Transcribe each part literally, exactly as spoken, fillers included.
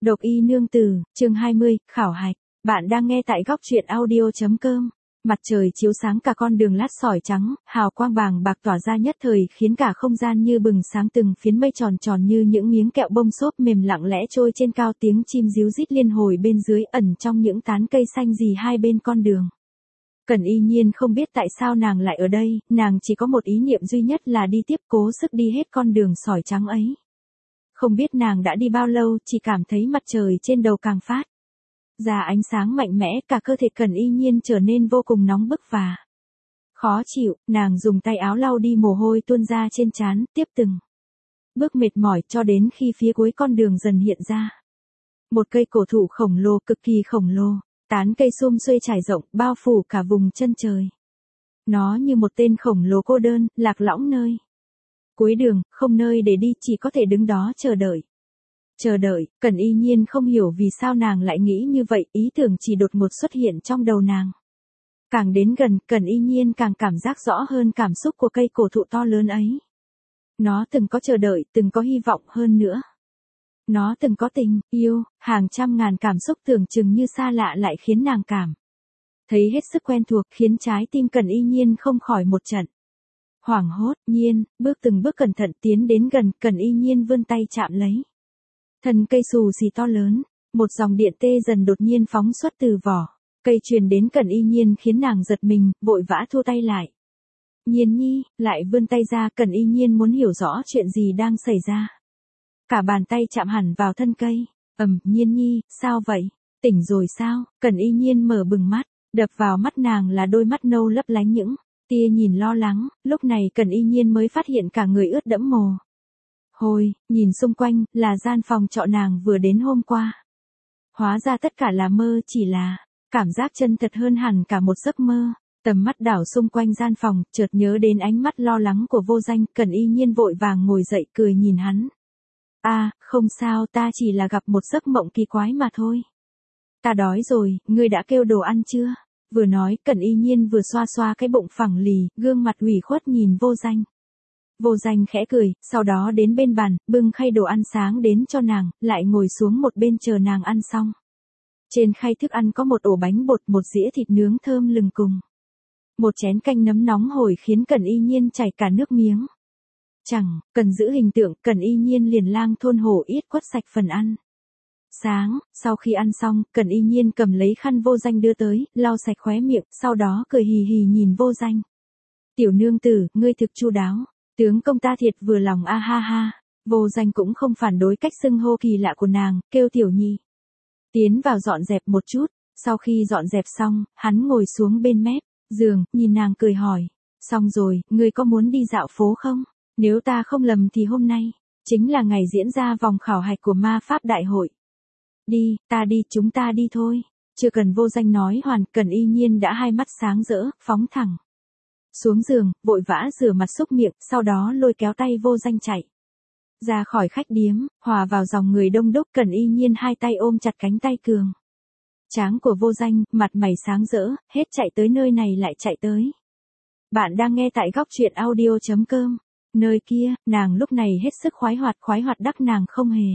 Độc y nương tử, chương hai mươi, khảo hạch. Bạn đang nghe tại góc truyện audio.com. Mặt trời chiếu sáng cả con đường lát sỏi trắng, hào quang vàng bạc tỏa ra nhất thời khiến cả không gian như bừng sáng, từng phiến mây tròn tròn như những miếng kẹo bông xốp mềm lặng lẽ trôi trên cao, tiếng chim ríu rít liên hồi bên dưới, ẩn trong những tán cây xanh rì hai bên con đường. Cẩn Y Nhiên không biết tại sao nàng lại ở đây, nàng chỉ có một ý niệm duy nhất là đi tiếp, cố sức đi hết con đường sỏi trắng ấy. Không biết nàng đã đi bao lâu, chỉ cảm thấy mặt trời trên đầu càng phát ra ánh sáng mạnh mẽ, cả cơ thể Cẩn Y Nhiên trở nên vô cùng nóng bức và khó chịu. Nàng dùng tay áo lau đi mồ hôi tuôn ra trên trán, tiếp từng bước mệt mỏi cho đến khi phía cuối con đường dần hiện ra một cây cổ thụ khổng lồ, cực kỳ khổng lồ, tán cây sum xuê trải rộng, bao phủ cả vùng chân trời. Nó như một tên khổng lồ cô đơn, lạc lõng nơi cuối đường, không nơi để đi, chỉ có thể đứng đó chờ đợi. Chờ đợi, Cẩn Y Nhiên không hiểu vì sao nàng lại nghĩ như vậy, ý tưởng chỉ đột ngột xuất hiện trong đầu nàng. Càng đến gần, Cẩn Y Nhiên càng cảm giác rõ hơn cảm xúc của cây cổ thụ to lớn ấy. Nó từng có chờ đợi, từng có hy vọng, hơn nữa. Nó từng có tình, yêu, hàng trăm ngàn cảm xúc tưởng chừng như xa lạ lại khiến nàng cảm thấy hết sức quen thuộc, khiến trái tim Cẩn Y Nhiên không khỏi một trận hoảng hốt. Nhiên, bước từng bước cẩn thận tiến đến gần, Cẩn Y Nhiên vươn tay chạm lấy thân cây xù xì to lớn, một dòng điện tê dần đột nhiên phóng xuất từ vỏ cây truyền đến Cẩn Y Nhiên khiến nàng giật mình, vội vã thua tay lại. Nhiên nhi, lại vươn tay ra, Cẩn Y Nhiên muốn hiểu rõ chuyện gì đang xảy ra. Cả bàn tay chạm hẳn vào thân cây. Ầm, Nhiên nhi, sao vậy? Tỉnh rồi sao? Cẩn Y Nhiên mở bừng mắt, đập vào mắt nàng là đôi mắt nâu lấp lánh những tia nhìn lo lắng. Lúc này Cẩn Y Nhiên mới phát hiện cả người ướt đẫm mồ hôi, nhìn xung quanh, là gian phòng trọ nàng vừa đến hôm qua. Hóa ra tất cả là mơ, chỉ là cảm giác chân thật hơn hẳn cả một giấc mơ. Tầm mắt đảo xung quanh gian phòng, chợt nhớ đến ánh mắt lo lắng của Vô Danh, Cẩn Y Nhiên vội vàng ngồi dậy, cười nhìn hắn. A, à, không sao, ta chỉ là gặp một giấc mộng kỳ quái mà thôi. Ta đói rồi, ngươi đã kêu đồ ăn chưa? Vừa nói, Cẩn Y Nhiên vừa xoa xoa cái bụng phẳng lì, gương mặt ủy khuất nhìn Vô Danh. Vô Danh khẽ cười, sau đó đến bên bàn, bưng khay đồ ăn sáng đến cho nàng, lại ngồi xuống một bên chờ nàng ăn xong. Trên khay thức ăn có một ổ bánh bột, một dĩa thịt nướng thơm lừng cùng một chén canh nấm nóng hổi khiến Cẩn Y Nhiên chảy cả nước miếng. Chẳng cần giữ hình tượng, Cẩn Y Nhiên liền lang thôn hổ yết quất sạch phần ăn sáng. Sau khi ăn xong, Cẩn Y Nhiên cầm lấy khăn Vô Danh đưa tới, lau sạch khóe miệng, sau đó cười hì hì nhìn Vô Danh. Tiểu nương tử, ngươi thực chu đáo. Tướng công ta thiệt vừa lòng, a ha ha. Vô Danh cũng không phản đối cách xưng hô kỳ lạ của nàng, kêu tiểu nhi tiến vào dọn dẹp một chút. Sau khi dọn dẹp xong, hắn ngồi xuống bên mép giường, nhìn nàng cười hỏi. Xong rồi, ngươi có muốn đi dạo phố không? Nếu ta không lầm thì hôm nay chính là ngày diễn ra vòng khảo hạch của ma pháp đại hội. Đi, ta đi, chúng ta đi thôi. Chưa cần Vô Danh nói hoàn, Cẩn Y Nhiên đã hai mắt sáng rỡ, phóng thẳng xuống giường, vội vã rửa mặt xúc miệng, sau đó lôi kéo tay Vô Danh chạy ra khỏi khách điếm, hòa vào dòng người đông đúc. Cẩn Y Nhiên hai tay ôm chặt cánh tay cường tráng của Vô Danh, mặt mày sáng rỡ, hết chạy tới nơi này lại chạy tới. Bạn đang nghe tại góc truyện audio.com. Nơi kia, nàng lúc này hết sức khoái hoạt, khoái hoạt đắc nàng không hề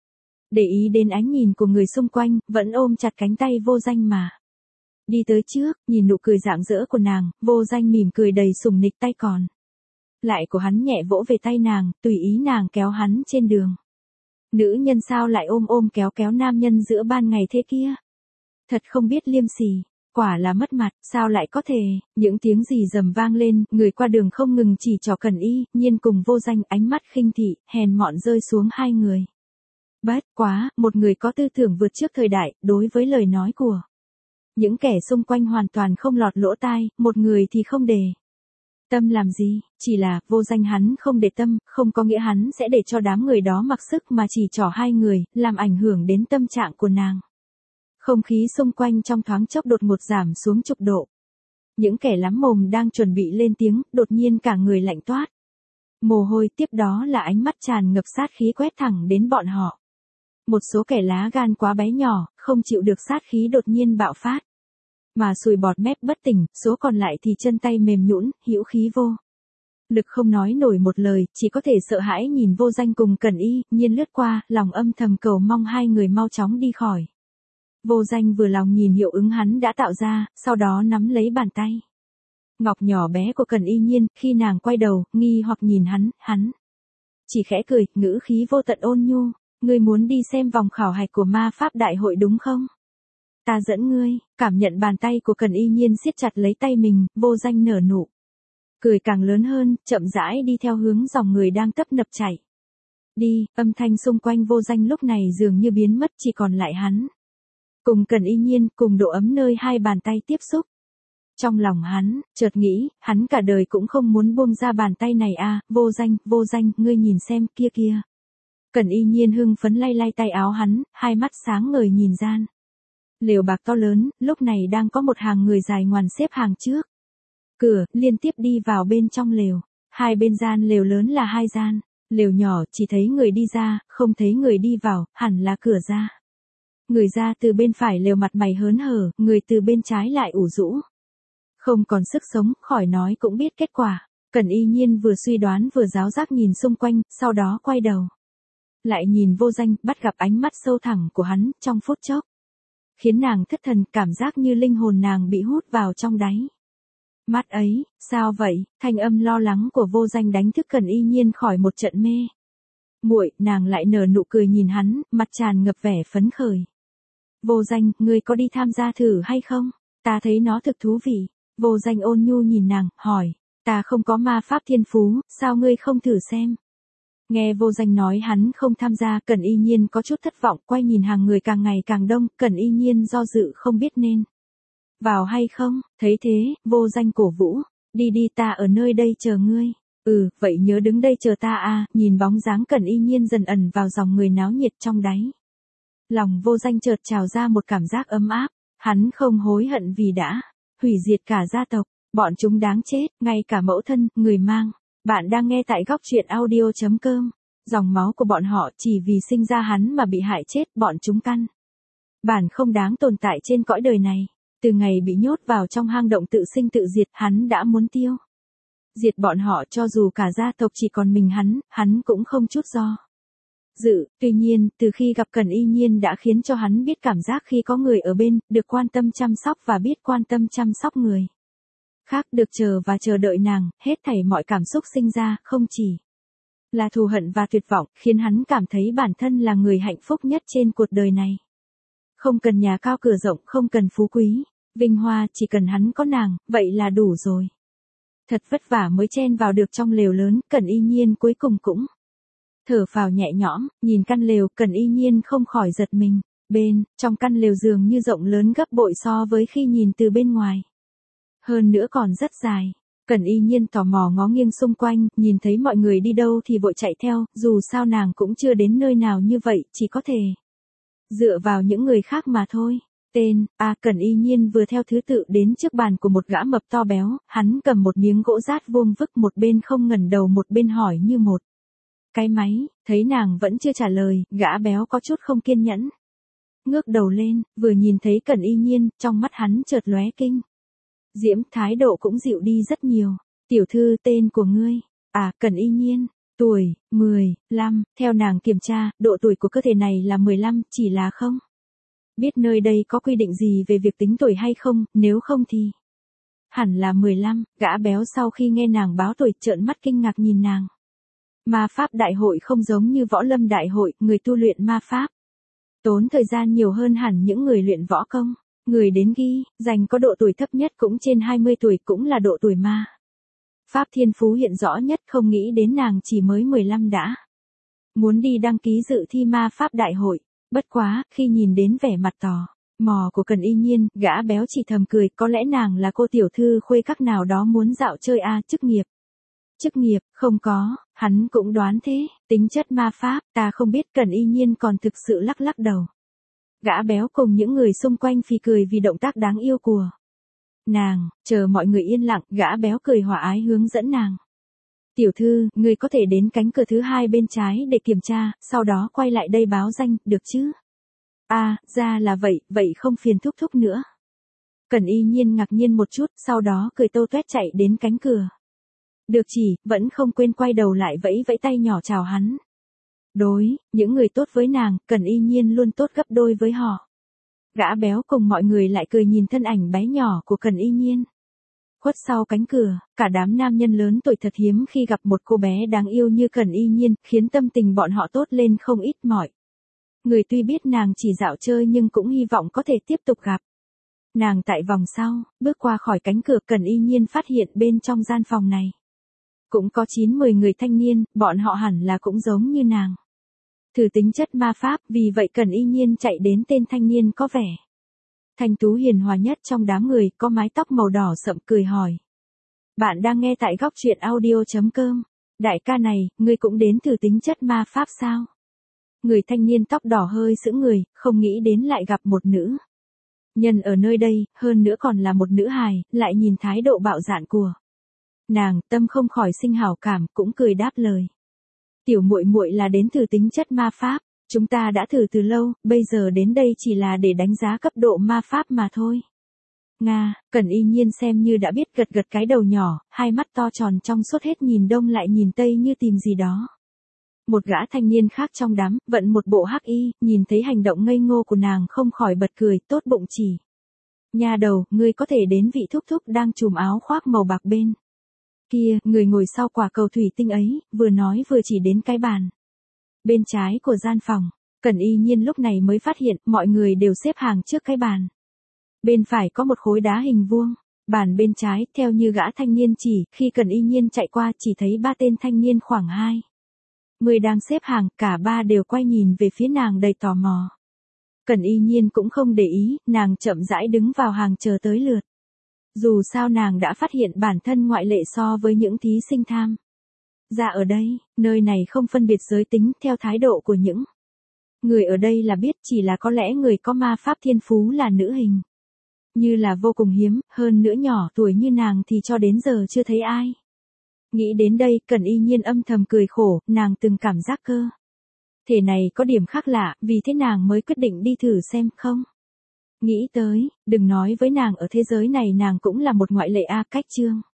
để ý đến ánh nhìn của người xung quanh, vẫn ôm chặt cánh tay Vô Danh mà đi tới trước. Nhìn nụ cười rạng rỡ của nàng, Vô Danh mỉm cười đầy sùng nịch, tay còn lại của hắn nhẹ vỗ về tay nàng, tùy ý nàng kéo hắn trên đường. Nữ nhân sao lại ôm ôm kéo kéo nam nhân giữa ban ngày thế kia? Thật không biết liêm sỉ, quả là mất mặt, sao lại có thể? Những tiếng gì rầm vang lên, người qua đường không ngừng chỉ trỏ Cẩn Y Nhiên cùng Vô Danh, ánh mắt khinh thị, hèn mọn rơi xuống hai người. Bất quá, một người có tư tưởng vượt trước thời đại, đối với lời nói của những kẻ xung quanh hoàn toàn không lọt lỗ tai, một người thì không để tâm làm gì. Chỉ là, Vô Danh hắn không để tâm, không có nghĩa hắn sẽ để cho đám người đó mặc sức mà chỉ trỏ hai người, làm ảnh hưởng đến tâm trạng của nàng. Không khí xung quanh trong thoáng chốc đột ngột giảm xuống chục độ. Những kẻ lắm mồm đang chuẩn bị lên tiếng, đột nhiên cả người lạnh toát mồ hôi, tiếp đó là ánh mắt tràn ngập sát khí quét thẳng đến bọn họ. Một số kẻ lá gan quá bé nhỏ, không chịu được sát khí đột nhiên bạo phát mà sùi bọt mép bất tỉnh, số còn lại thì chân tay mềm nhũn, hữu khí vô Lực không nói nổi một lời, chỉ có thể sợ hãi nhìn Vô Danh cùng Cẩn Y Nhiên lướt qua, lòng âm thầm cầu mong hai người mau chóng đi khỏi. Vô Danh vừa lòng nhìn hiệu ứng hắn đã tạo ra, sau đó nắm lấy bàn tay ngọc nhỏ bé của Cẩn Y Nhiên, khi nàng quay đầu, nghi hoặc nhìn hắn, hắn chỉ khẽ cười, ngữ khí vô tận ôn nhu, ngươi muốn đi xem vòng khảo hạch của ma pháp đại hội đúng không? Ta dẫn ngươi. Cảm nhận bàn tay của Cẩn Y Nhiên siết chặt lấy tay mình, Vô Danh nở nụ cười càng lớn hơn, chậm rãi đi theo hướng dòng người đang tấp nập chảy đi. Âm thanh xung quanh Vô Danh lúc này dường như biến mất, chỉ còn lại hắn cùng Cẩn Y Nhiên, cùng độ ấm nơi hai bàn tay tiếp xúc. Trong lòng hắn chợt nghĩ, hắn cả đời cũng không muốn buông ra bàn tay này a. Vô Danh, Vô Danh, ngươi nhìn xem, kia kia. Cẩn Y Nhiên hưng phấn lay lay tay áo hắn, hai mắt sáng ngời nhìn gian lều bạc to lớn, lúc này đang có một hàng người dài ngoằn xếp hàng trước cửa, liên tiếp đi vào bên trong lều. Hai bên gian lều lớn là hai gian, lều nhỏ chỉ thấy người đi ra, không thấy người đi vào, hẳn là cửa ra. Người ra từ bên phải lều mặt mày hớn hở, người từ bên trái lại ủ rũ, không còn sức sống, khỏi nói cũng biết kết quả. Cẩn Y Nhiên vừa suy đoán vừa giáo giác nhìn xung quanh, sau đó quay đầu lại nhìn Vô Danh, bắt gặp ánh mắt sâu thẳm của hắn, trong phút chốc khiến nàng thất thần, cảm giác như linh hồn nàng bị hút vào trong đáy mắt ấy. Sao vậy? Thanh âm lo lắng của Vô Danh đánh thức Cẩn Y Nhiên khỏi một trận mê muội. Nàng lại nở nụ cười nhìn hắn, mặt tràn ngập vẻ phấn khởi. Vô Danh, ngươi có đi tham gia thử hay không? Ta thấy nó thực thú vị. Vô Danh ôn nhu nhìn nàng, hỏi, ta không có ma pháp thiên phú, sao ngươi không thử xem? Nghe Vô Danh nói hắn không tham gia, Cẩn Y Nhiên có chút thất vọng, quay nhìn hàng người càng ngày càng đông, Cẩn Y Nhiên do dự không biết nên vào hay không. Thấy thế, Vô Danh cổ vũ, đi đi, ta ở nơi đây chờ ngươi. Ừ, vậy nhớ đứng đây chờ ta a. Nhìn bóng dáng Cẩn Y Nhiên dần ẩn vào dòng người náo nhiệt trong đáy lòng Vô Danh chợt trào ra một cảm giác ấm áp, hắn không hối hận vì đã hủy diệt cả gia tộc, bọn chúng đáng chết, ngay cả mẫu thân, người mang. Bạn đang nghe tại góc truyện audio chấm com. Dòng máu của bọn họ chỉ vì sinh ra hắn mà bị hại chết, bọn chúng căn bản không đáng tồn tại trên cõi đời này. Từ ngày bị nhốt vào trong hang động tự sinh tự diệt, hắn đã muốn tiêu diệt bọn họ, cho dù cả gia tộc chỉ còn mình hắn, hắn cũng không chút do dự. Tuy nhiên, từ khi gặp Cẩn Y Nhiên đã khiến cho hắn biết cảm giác khi có người ở bên, được quan tâm chăm sóc và biết quan tâm chăm sóc người khác, được chờ và chờ đợi nàng, hết thảy mọi cảm xúc sinh ra, không chỉ là thù hận và tuyệt vọng, khiến hắn cảm thấy bản thân là người hạnh phúc nhất trên cuộc đời này. Không cần nhà cao cửa rộng, không cần phú quý, vinh hoa, chỉ cần hắn có nàng, vậy là đủ rồi. Thật vất vả mới chen vào được trong lều lớn, Cẩn Y Nhiên cuối cùng cũng thở phào nhẹ nhõm, nhìn căn lều, Cẩn Y Nhiên không khỏi giật mình. Bên trong căn lều dường như rộng lớn gấp bội so với khi nhìn từ bên ngoài. Hơn nữa còn rất dài. Cẩn Y Nhiên tò mò ngó nghiêng xung quanh, nhìn thấy mọi người đi đâu thì vội chạy theo, dù sao nàng cũng chưa đến nơi nào như vậy, chỉ có thể dựa vào những người khác mà thôi. Tên, à Cẩn Y Nhiên vừa theo thứ tự đến trước bàn của một gã mập to béo, hắn cầm một miếng gỗ rát vuông vức, một bên không ngẩng đầu một bên hỏi như một cái máy. Thấy nàng vẫn chưa trả lời, gã béo có chút không kiên nhẫn ngước đầu lên, vừa nhìn thấy Cẩn Y Nhiên, trong mắt hắn chợt lóe kinh diễm, thái độ cũng dịu đi rất nhiều. Tiểu thư, tên của ngươi? À, Cẩn Y Nhiên. Tuổi, mười lăm, theo nàng kiểm tra, độ tuổi của cơ thể này là mười lăm, chỉ là không biết nơi đây có quy định gì về việc tính tuổi hay không, nếu không thì hẳn là mười lăm. Gã béo sau khi nghe nàng báo tuổi trợn mắt kinh ngạc nhìn nàng. Ma pháp đại hội không giống như võ lâm đại hội, người tu luyện ma pháp tốn thời gian nhiều hơn hẳn những người luyện võ công. Người đến ghi, dành có độ tuổi thấp nhất cũng trên hai mươi tuổi, cũng là độ tuổi ma pháp thiên phú hiện rõ nhất, không nghĩ đến nàng chỉ mới mười lăm đã muốn đi đăng ký dự thi ma pháp đại hội. Bất quá, khi nhìn đến vẻ mặt tò mò của Cẩn Y Nhiên, gã béo chỉ thầm cười, có lẽ nàng là cô tiểu thư khuê các nào đó muốn dạo chơi a. Chức nghiệp. Chức nghiệp, không có, hắn cũng đoán thế. Tính chất ma pháp, ta không biết. Cẩn Y Nhiên còn thực sự lắc lắc đầu. Gã béo cùng những người xung quanh phì cười vì động tác đáng yêu của nàng. Chờ mọi người yên lặng, gã béo cười hòa ái hướng dẫn nàng. Tiểu thư, người có thể đến cánh cửa thứ hai bên trái để kiểm tra, sau đó quay lại đây báo danh, được chứ? À, ra là vậy, vậy không phiền thúc thúc nữa. Cẩn Y Nhiên ngạc nhiên một chút, sau đó cười tô toét chạy đến cánh cửa. Được chỉ, vẫn không quên quay đầu lại vẫy vẫy tay nhỏ chào hắn. Đối, những người tốt với nàng, Cẩn Y Nhiên luôn tốt gấp đôi với họ. Gã béo cùng mọi người lại cười nhìn thân ảnh bé nhỏ của Cẩn Y Nhiên. Khuất sau cánh cửa, cả đám nam nhân lớn tuổi thật hiếm khi gặp một cô bé đáng yêu như Cẩn Y Nhiên, khiến tâm tình bọn họ tốt lên không ít mỏi. Người tuy biết nàng chỉ dạo chơi nhưng cũng hy vọng có thể tiếp tục gặp. Nàng tại vòng sau, bước qua khỏi cánh cửa, Cẩn Y Nhiên phát hiện bên trong gian phòng này cũng có chín mười người thanh niên, bọn họ hẳn là cũng giống như nàng. Thử tính chất ma pháp, vì vậy Cẩn Y Nhiên chạy đến tên thanh niên có vẻ thanh tú hiền hòa nhất trong đám người, có mái tóc màu đỏ sậm, cười hỏi. Bạn đang nghe tại góc truyện audio.com. Đại ca này, ngươi cũng đến thử tính chất ma pháp sao? Người thanh niên tóc đỏ hơi sững người, không nghĩ đến lại gặp một nữ nhân ở nơi đây, hơn nữa còn là một nữ hài, lại nhìn thái độ bạo dạn của nàng, tâm không khỏi sinh hảo cảm, cũng cười đáp lời. Tiểu muội muội là đến thử tính chất ma pháp, chúng ta đã thử từ lâu, bây giờ đến đây chỉ là để đánh giá cấp độ ma pháp mà thôi. Nga, Cẩn Y Nhiên xem như đã biết, gật gật cái đầu nhỏ, hai mắt to tròn trong suốt hết nhìn đông lại nhìn tây như tìm gì đó. Một gã thanh niên khác trong đám, vận một bộ hắc y, nhìn thấy hành động ngây ngô của nàng không khỏi bật cười, tốt bụng chỉ. Nha đầu, ngươi có thể đến vị thúc thúc đang trùm áo khoác màu bạc bên kia, người ngồi sau quả cầu thủy tinh ấy, vừa nói vừa chỉ đến cái bàn bên trái của gian phòng. Cẩn Y Nhiên lúc này mới phát hiện, mọi người đều xếp hàng trước cái bàn. Bên phải có một khối đá hình vuông, bàn bên trái, theo như gã thanh niên chỉ, khi Cẩn Y Nhiên chạy qua chỉ thấy ba tên thanh niên khoảng hai mươi đang xếp hàng, cả ba đều quay nhìn về phía nàng đầy tò mò. Cẩn Y Nhiên cũng không để ý, nàng chậm rãi đứng vào hàng chờ tới lượt. Dù sao nàng đã phát hiện bản thân ngoại lệ so với những thí sinh tham ra ở đây, nơi này không phân biệt giới tính, theo thái độ của những người ở đây là biết, chỉ là có lẽ người có ma pháp thiên phú là nữ hình như là vô cùng hiếm, hơn nữa nhỏ tuổi như nàng thì cho đến giờ chưa thấy ai. Nghĩ đến đây, Cẩn Y Nhiên âm thầm cười khổ, nàng từng cảm giác cơ thể này có điểm khác lạ, vì thế nàng mới quyết định đi thử xem không. Nghĩ tới, đừng nói với nàng ở thế giới này nàng cũng là một ngoại lệ a, cách chương.